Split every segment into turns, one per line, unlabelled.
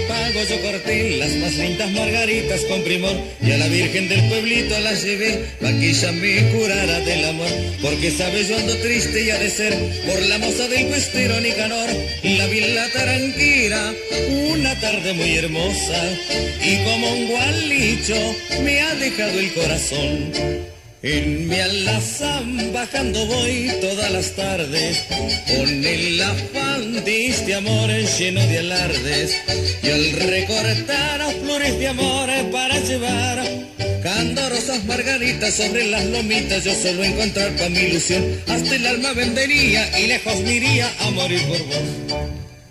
pago yo corté las más lindas margaritas con primor, y a la Virgen del pueblito las llevé pa' que ella me curara del amor, porque sabe yo ando triste y ha de ser por la moza del cuestero Nicanor. La vi en la Taranquera una tarde muy hermosa, y como un gualicho me ha dejado el corazón. En mi alazán bajando voy todas las tardes, con el afán de este amor lleno de alardes, y al recortar a flores de amor para llevar candorosas margaritas sobre las lomitas, yo solo encontrar pa' mi ilusión, hasta el alma vendería y lejos me iría a morir por vos.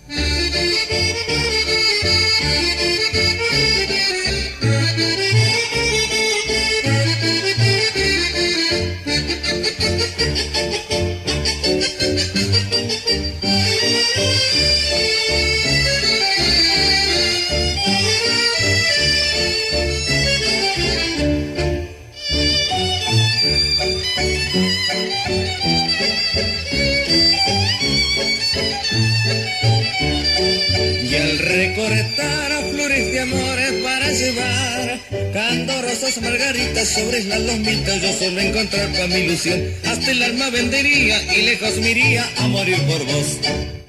Recortar a flores de amores para llevar candorosas margaritas sobre las lomitas, yo solo encontrar pa' mi ilusión, hasta el alma vendería y lejos me iría a morir por vos.